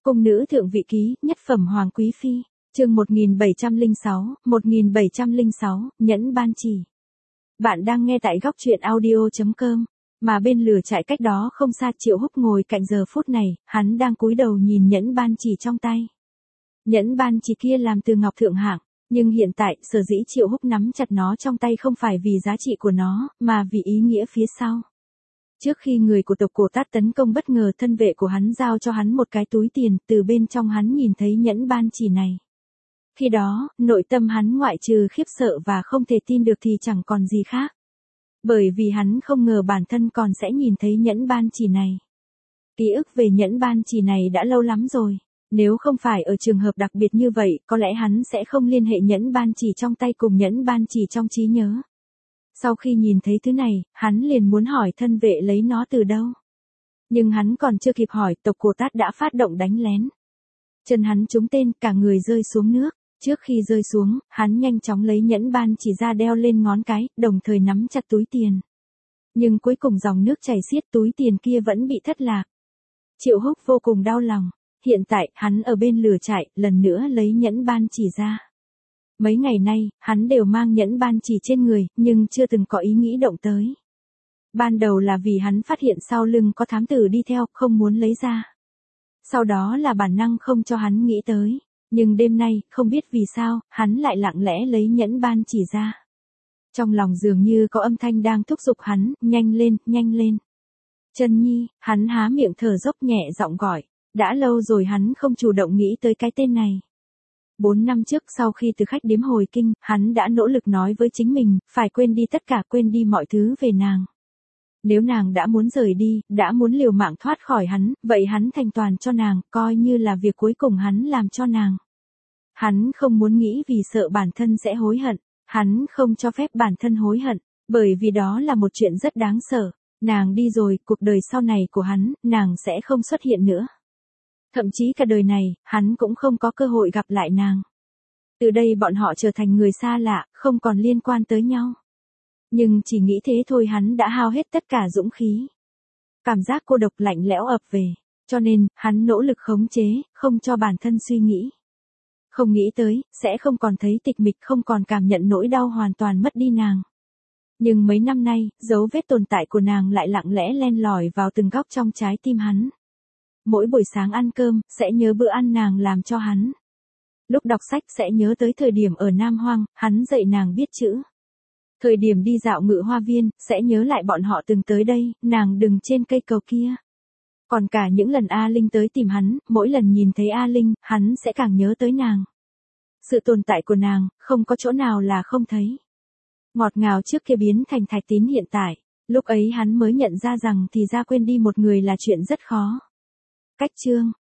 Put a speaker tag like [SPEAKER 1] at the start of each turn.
[SPEAKER 1] Cung nữ thượng vị ký, nhất phẩm hoàng quý phi, chương 1706, nhẫn ban chỉ. Bạn đang nghe tại góc truyện audio.com, mà bên lửa trại cách đó không xa Triệu Húc ngồi cạnh giờ phút này, hắn đang cúi đầu nhìn nhẫn ban chỉ trong tay. Nhẫn ban chỉ kia làm từ ngọc thượng hạng, nhưng hiện tại sở dĩ Triệu Húc nắm chặt nó trong tay không phải vì giá trị của nó, mà vì ý nghĩa phía sau. Trước khi người của tộc Cổ Tát tấn công bất ngờ, thân vệ của hắn giao cho hắn một cái túi tiền, từ bên trong hắn nhìn thấy nhẫn ban chỉ này. Khi đó, nội tâm hắn ngoại trừ khiếp sợ và không thể tin được thì chẳng còn gì khác. Bởi vì hắn không ngờ bản thân còn sẽ nhìn thấy nhẫn ban chỉ này. Ký ức về nhẫn ban chỉ này đã lâu lắm rồi. Nếu không phải ở trường hợp đặc biệt như vậy, có lẽ hắn sẽ không liên hệ nhẫn ban chỉ trong tay cùng nhẫn ban chỉ trong trí nhớ. Sau khi nhìn thấy thứ này, hắn liền muốn hỏi thân vệ lấy nó từ đâu. Nhưng hắn còn chưa kịp hỏi, tộc Cổ Tát đã phát động đánh lén. Chân hắn trúng tên, cả người rơi xuống nước. Trước khi rơi xuống, hắn nhanh chóng lấy nhẫn ban chỉ ra đeo lên ngón cái, đồng thời nắm chặt túi tiền. Nhưng cuối cùng dòng nước chảy xiết, túi tiền kia vẫn bị thất lạc. Triệu Húc vô cùng đau lòng. Hiện tại, hắn ở bên lửa trại, lần nữa lấy nhẫn ban chỉ ra. Mấy ngày nay, hắn đều mang nhẫn ban chỉ trên người, nhưng chưa từng có ý nghĩ động tới. Ban đầu là vì hắn phát hiện sau lưng có thám tử đi theo, không muốn lấy ra. Sau đó là bản năng không cho hắn nghĩ tới. Nhưng đêm nay, không biết vì sao, hắn lại lặng lẽ lấy nhẫn ban chỉ ra. Trong lòng dường như có âm thanh đang thúc giục hắn, nhanh lên, nhanh lên. Trân Nhi, hắn há miệng thở dốc nhẹ giọng gọi. Đã lâu rồi hắn không chủ động nghĩ tới cái tên này. 4 năm trước sau khi từ khách điếm hồi kinh, hắn đã nỗ lực nói với chính mình, phải quên đi tất cả, quên đi mọi thứ về nàng. Nếu nàng đã muốn rời đi, đã muốn liều mạng thoát khỏi hắn, vậy hắn thành toàn cho nàng, coi như là việc cuối cùng hắn làm cho nàng. Hắn không muốn nghĩ vì sợ bản thân sẽ hối hận, hắn không cho phép bản thân hối hận, bởi vì đó là một chuyện rất đáng sợ. Nàng đi rồi, cuộc đời sau này của hắn, nàng sẽ không xuất hiện nữa. Thậm chí cả đời này, hắn cũng không có cơ hội gặp lại nàng. Từ đây bọn họ trở thành người xa lạ, không còn liên quan tới nhau. Nhưng chỉ nghĩ thế thôi hắn đã hao hết tất cả dũng khí. Cảm giác cô độc lạnh lẽo ập về, cho nên, hắn nỗ lực khống chế, không cho bản thân suy nghĩ. Không nghĩ tới, sẽ không còn thấy tịch mịch, không còn cảm nhận nỗi đau hoàn toàn mất đi nàng. Nhưng mấy năm nay, dấu vết tồn tại của nàng lại lặng lẽ len lỏi vào từng góc trong trái tim hắn. Mỗi buổi sáng ăn cơm, sẽ nhớ bữa ăn nàng làm cho hắn. Lúc đọc sách sẽ nhớ tới thời điểm ở Nam Hoang, hắn dạy nàng biết chữ. Thời điểm đi dạo Ngự Hoa Viên, sẽ nhớ lại bọn họ từng tới đây, nàng đứng trên cây cầu kia. Còn cả những lần A Linh tới tìm hắn, mỗi lần nhìn thấy A Linh, hắn sẽ càng nhớ tới nàng. Sự tồn tại của nàng, không có chỗ nào là không thấy. Ngọt ngào trước kia biến thành thạch tín hiện tại, lúc ấy hắn mới nhận ra rằng thì ra quên đi một người là chuyện rất khó. Cách chương